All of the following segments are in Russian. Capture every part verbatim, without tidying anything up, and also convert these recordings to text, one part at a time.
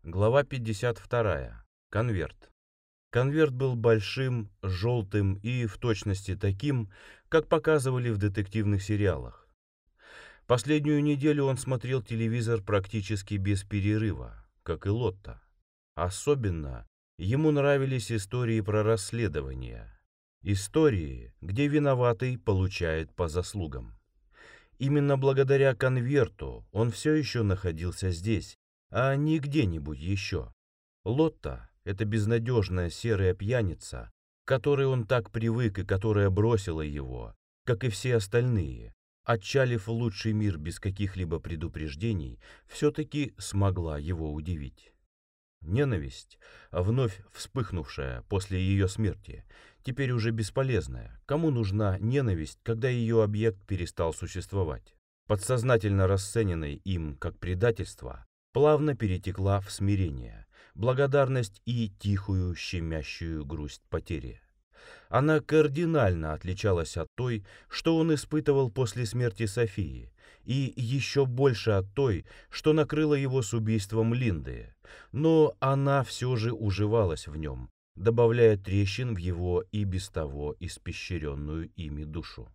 Глава пятьдесят вторая. Конверт. Конверт был большим, желтым и в точности таким, как показывали в детективных сериалах. Последнюю неделю он смотрел телевизор практически без перерыва, как и Лотта. Особенно ему нравились истории про расследования. Истории, где виноватый получает по заслугам. Именно благодаря конверту он все еще находился здесь, а не где-нибудь еще. Лотта — это безнадежная серая пьяница, к которой он так привык и которая бросила его, как и все остальные, отчалив в лучший мир без каких-либо предупреждений, все-таки смогла его удивить. Ненависть, вновь вспыхнувшая после ее смерти, теперь уже бесполезная. Кому нужна ненависть, когда ее объект перестал существовать? Подсознательно расцененной им как предательство, плавно перетекла в смирение, благодарность и тихую щемящую грусть потери. Она кардинально отличалась от той, что он испытывал после смерти Софии, и еще больше от той, что накрыла его с убийством Линды, но она все же уживалась в нем, добавляя трещин в его и без того испещренную ими душу.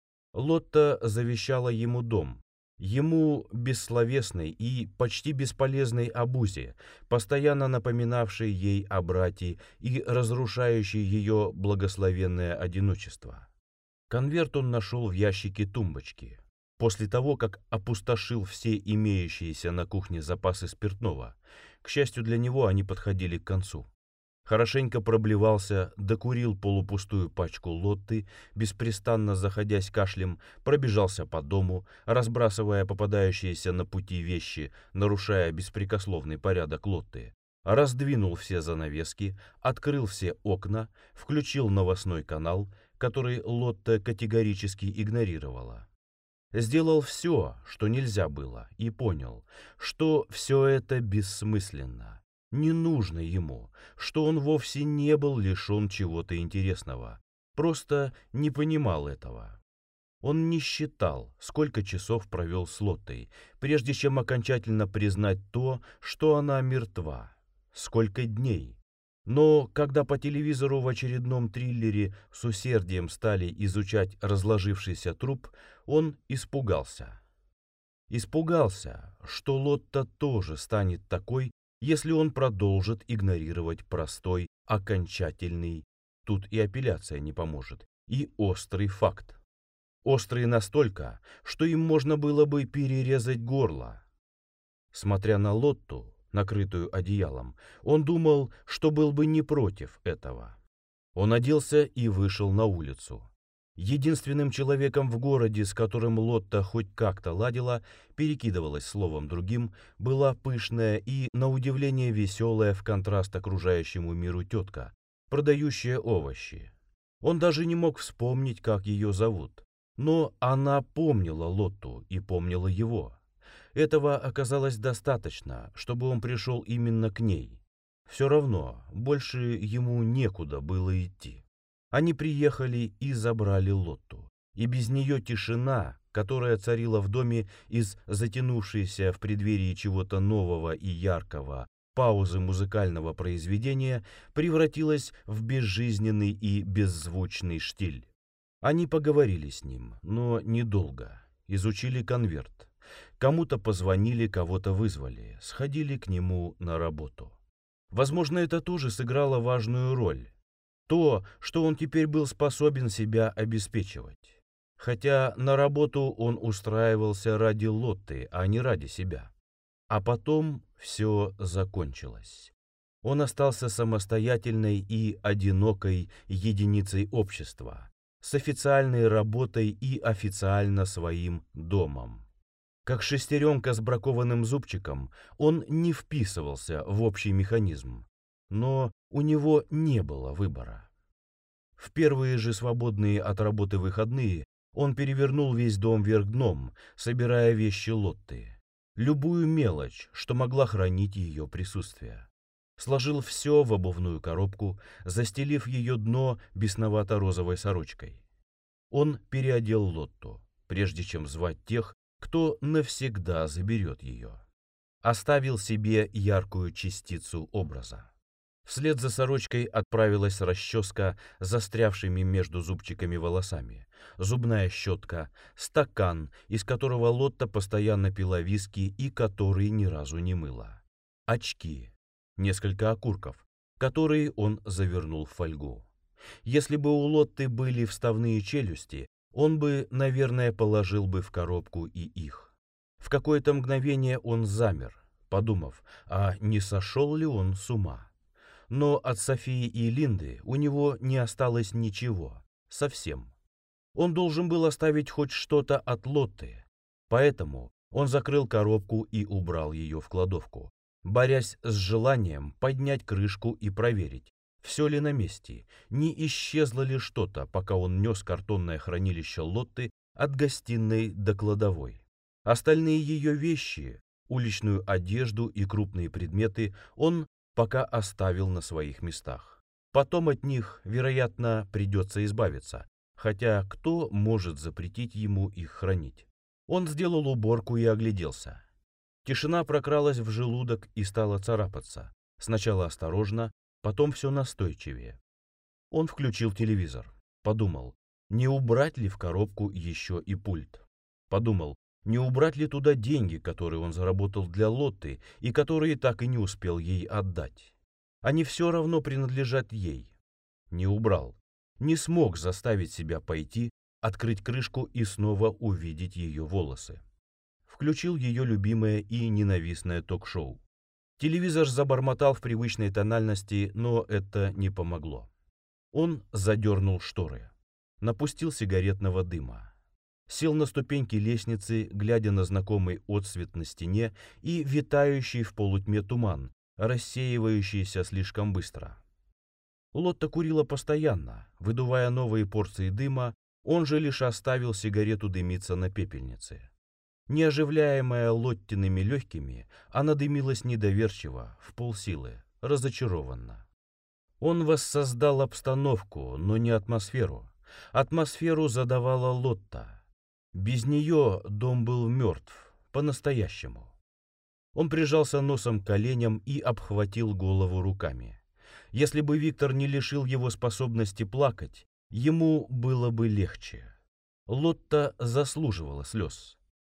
Лотта завещала ему дом, ему бессловесной и почти бесполезной обузе, постоянно напоминавшей ей о брате и разрушающей ее благословенное одиночество. Конверт он нашел в ящике тумбочки, после того, как опустошил все имеющиеся на кухне запасы спиртного. К счастью для него, они подходили к концу. Хорошенько проблевался, докурил полупустую пачку Лотты, беспрестанно заходясь кашлем, пробежался по дому, разбрасывая попадающиеся на пути вещи, нарушая беспрекословный порядок Лотты, раздвинул все занавески, открыл все окна, включил новостной канал, который Лотта категорически игнорировала. Сделал все, что нельзя было, и понял, что все это бессмысленно. Не нужно ему, что он вовсе не был лишен чего-то интересного, просто не понимал этого. Он не считал, сколько часов провел с Лоттой, прежде чем окончательно признать то, что она мертва, сколько дней. Но когда по телевизору в очередном триллере с усердием стали изучать разложившийся труп, он испугался. Испугался, что Лотта тоже станет такой, если он продолжит игнорировать простой, окончательный, тут и апелляция не поможет, и острый факт. Острый настолько, что им можно было бы перерезать горло. Смотря на Лотту, накрытую одеялом, он думал, что был бы не против этого. Он оделся и вышел на улицу. Единственным человеком в городе, с которым Лотта хоть как-то ладила, перекидывалась словом другим, была пышная и, на удивление, веселая в контраст окружающему миру тетка, продающая овощи. Он даже не мог вспомнить, как ее зовут, но она помнила Лотту и помнила его. Этого оказалось достаточно, чтобы он пришел именно к ней. Все равно, больше ему некуда было идти. Они приехали и забрали Лотту, и без нее тишина, которая царила в доме из затянувшейся в преддверии чего-то нового и яркого паузы музыкального произведения, превратилась в безжизненный и беззвучный штиль. Они поговорили с ним, но недолго, изучили конверт. Кому-то позвонили, кого-то вызвали, сходили к нему на работу. Возможно, это тоже сыграло важную роль. То, что он теперь был способен себя обеспечивать. Хотя на работу он устраивался ради Лотты, а не ради себя. А потом все закончилось. Он остался самостоятельной и одинокой единицей общества, с официальной работой и официально своим домом. Как шестеренка с бракованным зубчиком, он не вписывался в общий механизм. Но у него не было выбора. В первые же свободные от работы выходные он перевернул весь дом вверх дном, собирая вещи Лотты. Любую мелочь, что могла хранить ее присутствие. Сложил все в обувную коробку, застелив ее дно бесновато-розовой сорочкой. Он переодел Лотту, прежде чем звать тех, кто навсегда заберет ее. оставил себе яркую частицу образа. Вслед за сорочкой отправилась расческа с застрявшими между зубчиками волосами, зубная щетка, стакан, из которого Лотта постоянно пила виски и который ни разу не мыла, очки, несколько окурков, которые он завернул в фольгу. Если бы у Лотты были вставные челюсти, он бы, наверное, положил бы в коробку и их. В какое-то мгновение он замер, подумав, а не сошел ли он с ума. Но от Софии и Линды у него не осталось ничего, совсем. Он должен был оставить хоть что-то от Лотты, поэтому он закрыл коробку и убрал ее в кладовку, борясь с желанием поднять крышку и проверить, все ли на месте, не исчезло ли что-то, пока он нес картонное хранилище Лотты от гостиной до кладовой. Остальные ее вещи, уличную одежду и крупные предметы он пока оставил на своих местах. Потом от них, вероятно, придется избавиться, хотя кто может запретить ему их хранить? Он сделал уборку и огляделся. Тишина прокралась в желудок и стала царапаться. Сначала осторожно, потом все настойчивее. Он включил телевизор. Подумал, не убрать ли в коробку еще и пульт. Подумал, не убрать ли туда деньги, которые он заработал для Лотты и которые так и не успел ей отдать. Они все равно принадлежат ей. Не убрал. Не смог заставить себя пойти, открыть крышку и снова увидеть ее волосы. Включил ее любимое и ненавистное ток-шоу. Телевизор забормотал в привычной тональности, но это не помогло. Он задернул шторы. Напустил сигаретного дыма. Сел на ступеньки лестницы, глядя на знакомый отсвет на стене и витающий в полутьме туман, рассеивающийся слишком быстро. Лотта курила постоянно, выдувая новые порции дыма, он же лишь оставил сигарету дымиться на пепельнице. Не оживляемая Лоттиными легкими, она дымилась недоверчиво, в полсилы, разочарованно. Он воссоздал обстановку, но не атмосферу. Атмосферу задавала Лотта. Без нее дом был мертв, по-настоящему. Он прижался носом к коленям и обхватил голову руками. Если бы Виктор не лишил его способности плакать, ему было бы легче. Лотта заслуживала слез.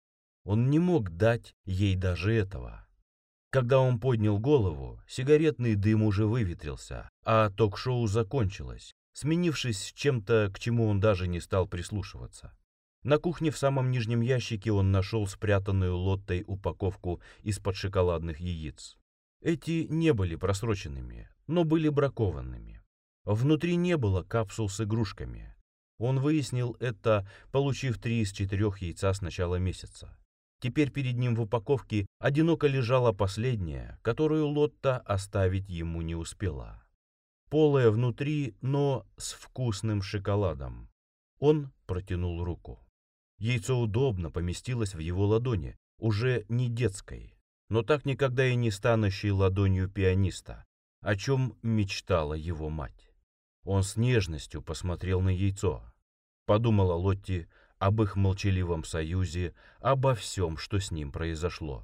Он не мог дать ей даже этого. Когда он поднял голову, сигаретный дым уже выветрился, а ток-шоу закончилось, сменившись чем-то, к чему он даже не стал прислушиваться. На кухне в самом нижнем ящике он нашел спрятанную Лоттой упаковку из-под шоколадных яиц. Эти не были просроченными, но были бракованными. Внутри не было капсул с игрушками. Он выяснил это, получив три из четырех яйца с начала месяца. Теперь перед ним в упаковке одиноко лежала последняя, которую Лотта оставить ему не успела. Полая внутри, но с вкусным шоколадом. Он протянул руку. Яйцо удобно поместилось в его ладони, уже не детской, но так никогда и не станущей ладонью пианиста, о чем мечтала его мать. Он с нежностью посмотрел на яйцо. Подумала Лотти об их молчаливом союзе, обо всем, что с ним произошло.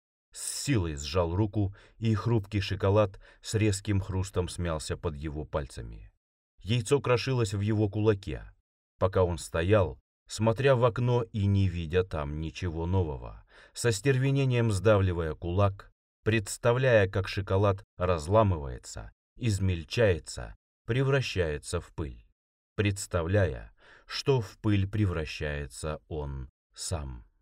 С силой сжал руку, и хрупкий шоколад с резким хрустом смялся под его пальцами. Яйцо крошилось в его кулаке, пока он стоял, смотря в окно и не видя там ничего нового, со стервенением сдавливая кулак, представляя, как шоколад разламывается, измельчается, превращается в пыль, представляя, что в пыль превращается он сам.